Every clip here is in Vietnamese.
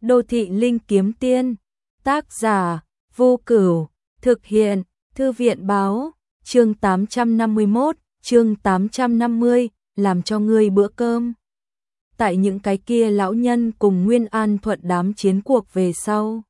Đô thị linh kiếm tiên, tác giả, Vô Cửu, thực hiện, Thư viện báo, chương 851, chương 850, làm cho ngươi bữa cơm. Tại những cái kia lão nhân cùng Nguyên An Thuận đám chiến cuộc về sau.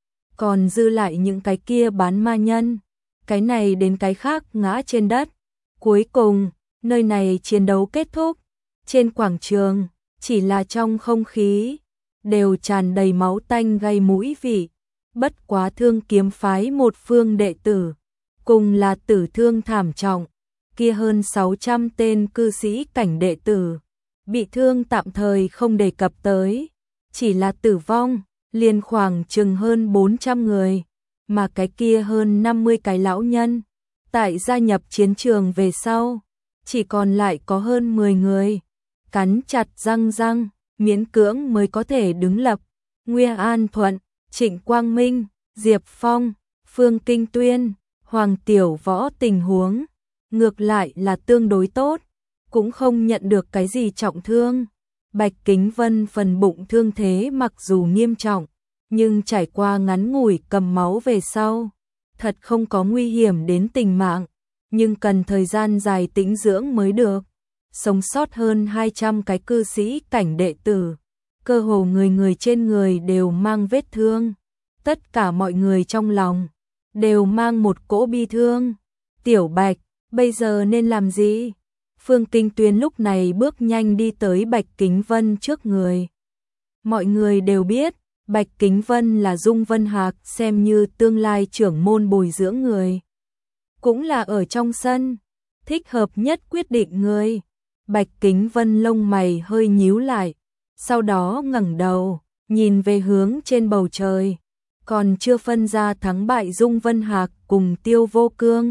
Còn dư lại những cái kia bán ma nhân, cái này đến cái khác ngã trên đất. Cuối cùng, nơi này chiến đấu kết thúc, trên quảng trường, chỉ là trong không khí đều tràn đầy máu tanh gây mũi vị. Bất quá Thương Kiếm phái một phương đệ tử, cùng là tử thương thảm trọng, kia hơn 600 tên cư sĩ cảnh đệ tử, bị thương tạm thời không đề cập tới, chỉ là tử vong, liền khoảng chừng hơn 400 người, mà cái kia hơn 50 cái lão nhân, tại gia nhập chiến trường về sau, chỉ còn lại có hơn 10 người, cắn chặt răng, miễn cưỡng mới có thể đứng lập. Nguyên An Thuận, Trịnh Quang Minh, Diệp Phong, Phương Kinh Tuyên, Hoàng Tiểu Võ tình huống ngược lại là tương đối tốt, cũng không nhận được cái gì trọng thương. Bạch Kính Vân phần bụng thương thế mặc dù nghiêm trọng, nhưng trải qua ngắn ngủi cầm máu về sau, thật không có nguy hiểm đến tính mạng, nhưng cần thời gian dài tĩnh dưỡng mới được. Sống sót hơn 200 cái cư sĩ cảnh đệ tử, cơ hồ người người trên người đều mang vết thương, tất cả mọi người trong lòng đều mang một cỗ bi thương. Tiểu Bạch, bây giờ nên làm gì? Phương Kinh Tuyên lúc này bước nhanh đi tới Bạch Kính Vân trước người. Mọi người đều biết, Bạch Kính Vân là Dung Vân Hạc xem như tương lai trưởng môn bồi dưỡng người. Cũng là ở trong sân, thích hợp nhất quyết định người. Bạch Kính Vân lông mày hơi nhíu lại, sau đó ngẩng đầu, nhìn về hướng trên bầu trời, còn chưa phân ra thắng bại Dung Vân Hạc cùng Tiêu Vô Cương.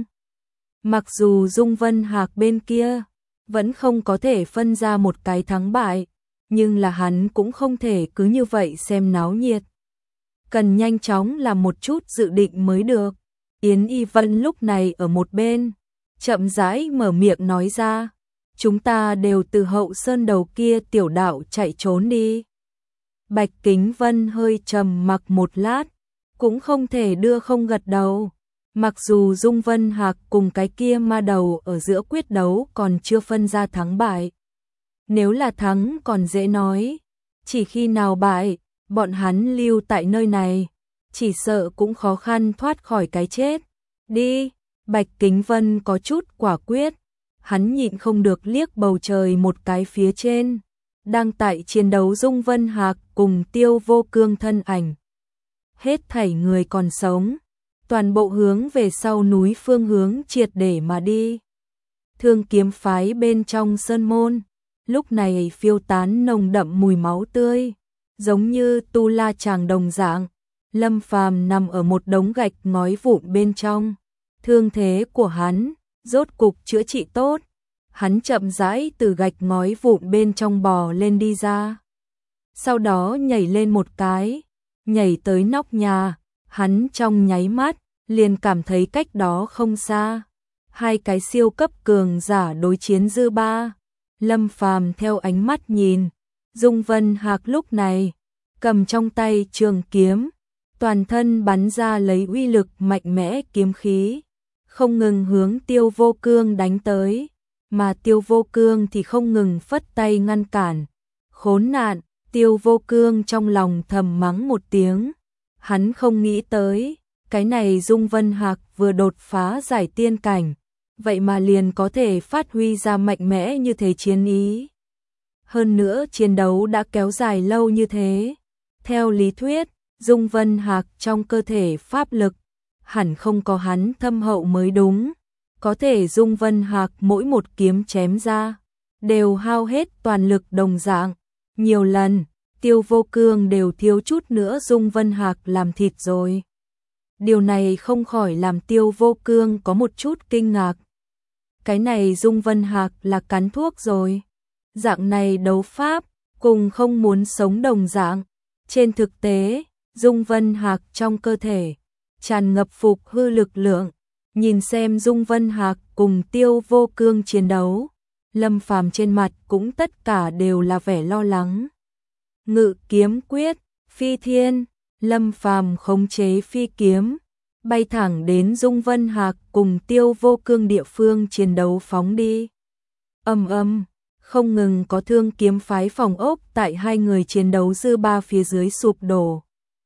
Mặc dù Dung Vân Hạc bên kia vẫn không có thể phân ra một cái thắng bại, nhưng là hắn cũng không thể cứ như vậy xem náo nhiệt. Cần nhanh chóng làm một chút dự định mới được. Yến Y Vân lúc này ở một bên, chậm rãi mở miệng nói ra, chúng ta đều từ Hậu Sơn đầu kia tiểu đạo chạy trốn đi. Bạch Kính Vân hơi trầm mặc một lát, cũng không thể đưa không gật đầu. Mặc dù Dung Vân Hạc cùng cái kia ma đầu ở giữa quyết đấu còn chưa phân ra thắng bại. Nếu là thắng còn dễ nói, chỉ khi nào bại, bọn hắn lưu tại nơi này, chỉ sợ cũng khó khăn thoát khỏi cái chết. Đi, Bạch Kính Vân có chút quả quyết, hắn nhịn không được liếc bầu trời một cái phía trên, đang tại chiến đấu Dung Vân Hạc cùng Tiêu Vô Cương thân ảnh. Hết thảy người còn sống, toàn bộ hướng về sau núi phương hướng triệt để mà đi. Thương Kiếm phái bên trong sơn môn, lúc này phiêu tán nồng đậm mùi máu tươi, giống như tu la chàng đồng dạng. Lâm Phàm nằm ở một đống gạch ngói vụn bên trong, thương thế của hắn rốt cục chữa trị tốt, hắn chậm rãi từ gạch ngói vụn bên trong bò lên đi ra. Sau đó nhảy lên một cái, nhảy tới nóc nhà, hắn trong nháy mắt liền cảm thấy cách đó không xa, hai cái siêu cấp cường giả đối chiến dư ba. Lâm Phàm theo ánh mắt nhìn, Dung Vân Hạc lúc này cầm trong tay trường kiếm, toàn thân bắn ra lấy uy lực mạnh mẽ kiếm khí, không ngừng hướng Tiêu Vô Cương đánh tới, mà Tiêu Vô Cương thì không ngừng phất tay ngăn cản. Khốn nạn, Tiêu Vô Cương trong lòng thầm mắng một tiếng, hắn không nghĩ tới, cái này Dung Vân Hạc vừa đột phá giải tiên cảnh, vậy mà liền có thể phát huy ra mạnh mẽ như thế chiến ý. Hơn nữa chiến đấu đã kéo dài lâu như thế, theo lý thuyết, Dung Vân Hạc trong cơ thể pháp lực hẳn không có hắn thâm hậu mới đúng, có thể Dung Vân Hạc mỗi một kiếm chém ra đều hao hết toàn lực đồng dạng, nhiều lần Tiêu Vô Cương đều thiếu chút nữa Dung Vân Hạc làm thịt rồi. Điều này không khỏi làm Tiêu Vô Cương có một chút kinh ngạc. Cái này Dung Vân Hạc là cắn thuốc rồi. Dạng này đấu pháp, cùng không muốn sống đồng dạng. Trên thực tế, Dung Vân Hạc trong cơ thể tràn ngập phục hư lực lượng. Nhìn xem Dung Vân Hạc cùng Tiêu Vô Cương chiến đấu, Lâm Phàm trên mặt cũng tất cả đều là vẻ lo lắng. Ngự kiếm quyết, Phi thiên, Lâm Phàm khống chế phi kiếm, bay thẳng đến Dung Vân Hạc cùng Tiêu Vô Cương địa phương chiến đấu phóng đi. Ầm ầm, không ngừng có thương kiếm phái phòng ốc tại hai người chiến đấu dư ba phía dưới sụp đổ.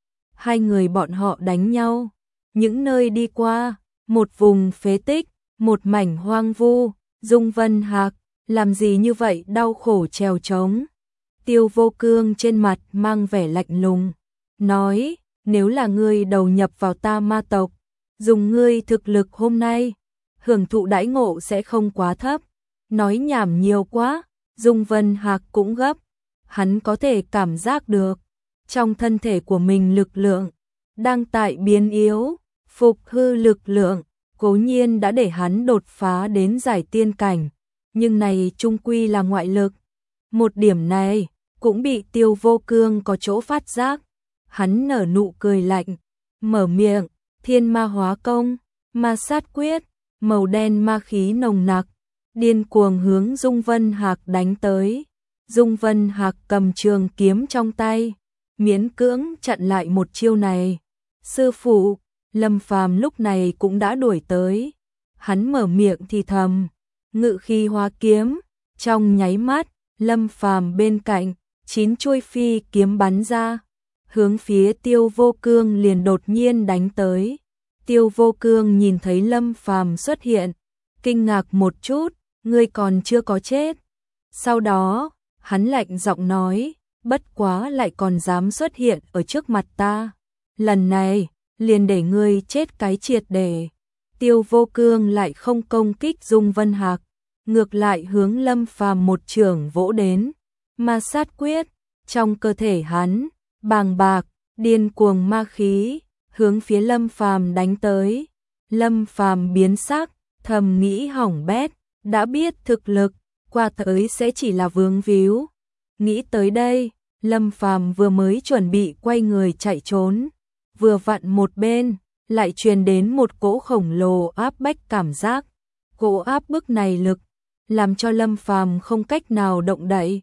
Hai người bọn họ đánh nhau, những nơi đi qua, một vùng phế tích, một mảnh hoang vu. Dung Vân Hạc, làm gì như vậy, đau khổ trèo trống. Tiêu Vô Cương trên mặt mang vẻ lạnh lùng, nói, nếu là ngươi đầu nhập vào ta ma tộc, dùng ngươi thực lực hôm nay, hưởng thụ đãi ngộ sẽ không quá thấp. Nói nhảm nhiều quá, Dung Vân Hạc cũng gấp, hắn có thể cảm giác được, trong thân thể của mình lực lượng đang tại biến yếu, phục hư lực lượng, cố nhiên đã để hắn đột phá đến giải tiên cảnh, nhưng này chung quy là ngoại lực. Một điểm này cũng bị Tiêu Vô Cương có chỗ phát giác, hắn nở nụ cười lạnh, mở miệng, thiên ma hóa công, ma sát quyết, màu đen ma khí nồng nặc, điên cuồng hướng Dung Vân Hạc đánh tới. Dung Vân Hạc cầm trường kiếm trong tay, miễn cưỡng chặn lại một chiêu này. Sư phụ, Lâm Phàm lúc này cũng đã đuổi tới. Hắn mở miệng thì thầm, ngự khí hóa kiếm, trong nháy mắt, Lâm Phàm bên cạnh, 9 chuôi phi kiếm bắn ra, hướng phía Tiêu Vô Cương liền đột nhiên đánh tới. Tiêu Vô Cương nhìn thấy Lâm Phàm xuất hiện, kinh ngạc một chút, ngươi còn chưa có chết. Sau đó, hắn lạnh giọng nói, bất quá lại còn dám xuất hiện ở trước mặt ta. Lần này, liền để ngươi chết cái triệt để. Tiêu Vô Cương lại không công kích Dung Vân Hạc, ngược lại hướng Lâm Phàm một chưởng vỗ đến. Ma sát quyết, trong cơ thể hắn, bàng bạc, điên cuồng ma khí, hướng phía Lâm Phàm đánh tới. Lâm Phàm biến sắc, thầm nghĩ hỏng bét, đã biết thực lực, qua tới sẽ chỉ là vướng víu. Nghĩ tới đây, Lâm Phàm vừa mới chuẩn bị quay người chạy trốn, vừa vặn một bên, lại truyền đến một cỗ khổng lồ áp bách cảm giác. Cỗ áp bức này lực, làm cho Lâm Phàm không cách nào động đậy.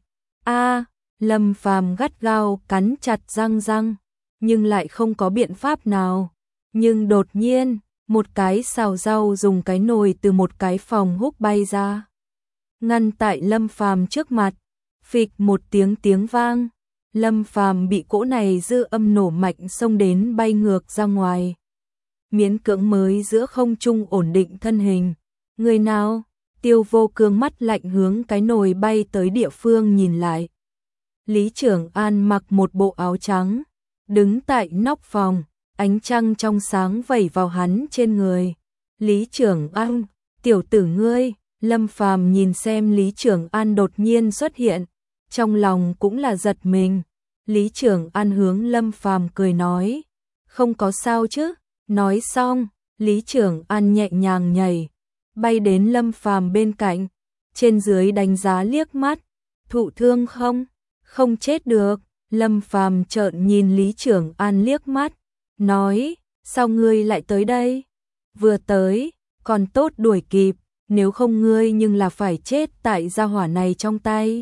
Lâm Phàm gắt gao cắn chặt răng, nhưng lại không có biện pháp nào. Nhưng đột nhiên, một cái xào rau dùng cái nồi từ một cái phòng húc bay ra, ngăn tại Lâm Phàm trước mặt. Phịch một tiếng vang, Lâm Phàm bị cỗ này dư âm nổ mạnh xông đến bay ngược ra ngoài. Miễn cưỡng mới giữa không trung ổn định thân hình. Người nào? Tiêu Vô Cương mắt lạnh hướng cái nồi bay tới địa phương nhìn lại. Lý Trưởng An mặc một bộ áo trắng, đứng tại nóc phòng, ánh trăng trong sáng vẩy vào hắn trên người. Lý Trưởng An, tiểu tử ngươi. Lâm Phàm nhìn xem Lý Trưởng An đột nhiên xuất hiện, trong lòng cũng là giật mình. Lý Trưởng An hướng Lâm Phàm cười nói, không có sao chứ. Nói xong, Lý Trưởng An nhẹ nhàng nhảy, bay đến Lâm Phàm bên cạnh, trên dưới đánh giá liếc mắt, thụ thương không? Không chết được. Lâm Phàm trợn nhìn Lý Trưởng An liếc mắt, nói, sao ngươi lại tới đây? Vừa tới, còn tốt đuổi kịp, nếu không ngươi nhưng là phải chết tại gia hỏa này trong tay.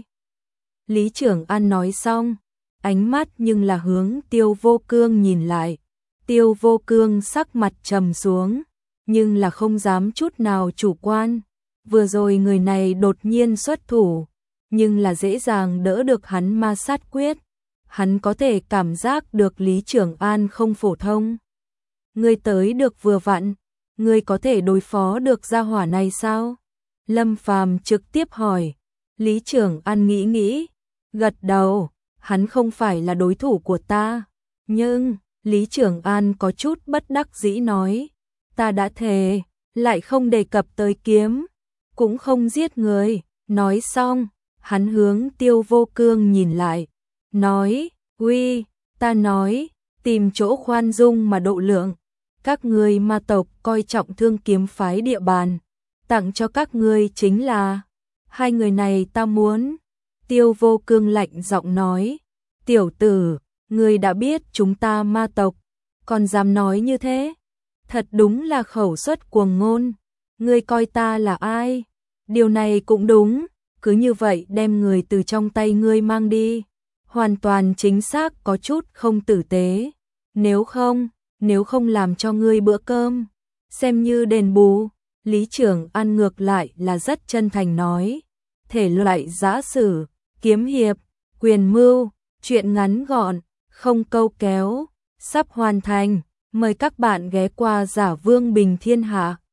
Lý Trưởng An nói xong, ánh mắt nhưng là hướng Tiêu Vô Cương nhìn lại. Tiêu Vô Cương sắc mặt trầm xuống, nhưng là không dám chút nào chủ quan. Vừa rồi người này đột nhiên xuất thủ, nhưng là dễ dàng đỡ được hắn ma sát quyết. Hắn có thể cảm giác được Lý Trưởng An không phổ thông. Ngươi tới được vừa vặn, ngươi có thể đối phó được gia hỏa này sao? Lâm Phàm trực tiếp hỏi. Lý Trưởng An nghĩ, gật đầu, hắn không phải là đối thủ của ta. Nhưng, Lý Trưởng An có chút bất đắc dĩ nói, ta đã thề, lại không đề cập tới kiếm, cũng không giết người. Nói xong, hắn hướng Tiêu Vô Cương nhìn lại, nói, uy, ta nói, tìm chỗ khoan dung mà độ lượng. Các ngươi ma tộc coi trọng thương kiếm phái địa bàn, tặng cho các ngươi chính là hai người này ta muốn. Tiêu Vô Cương lạnh giọng nói, tiểu tử, ngươi đã biết chúng ta ma tộc, còn dám nói như thế? Thật đúng là khẩu suất cuồng ngôn. Ngươi coi ta là ai? Điều này cũng đúng, cứ như vậy đem người từ trong tay ngươi mang đi, hoàn toàn chính xác có chút không tử tế. Nếu không làm cho ngươi bữa cơm, xem như đền bù. Lý Trường An ngược lại là rất chân thành nói. Thể loại giã sử, kiếm hiệp, quyền mưu, truyện ngắn gọn, không câu kéo, sắp hoàn thành. Mời các bạn ghé qua Giả Vương Bình Thiên Hạ.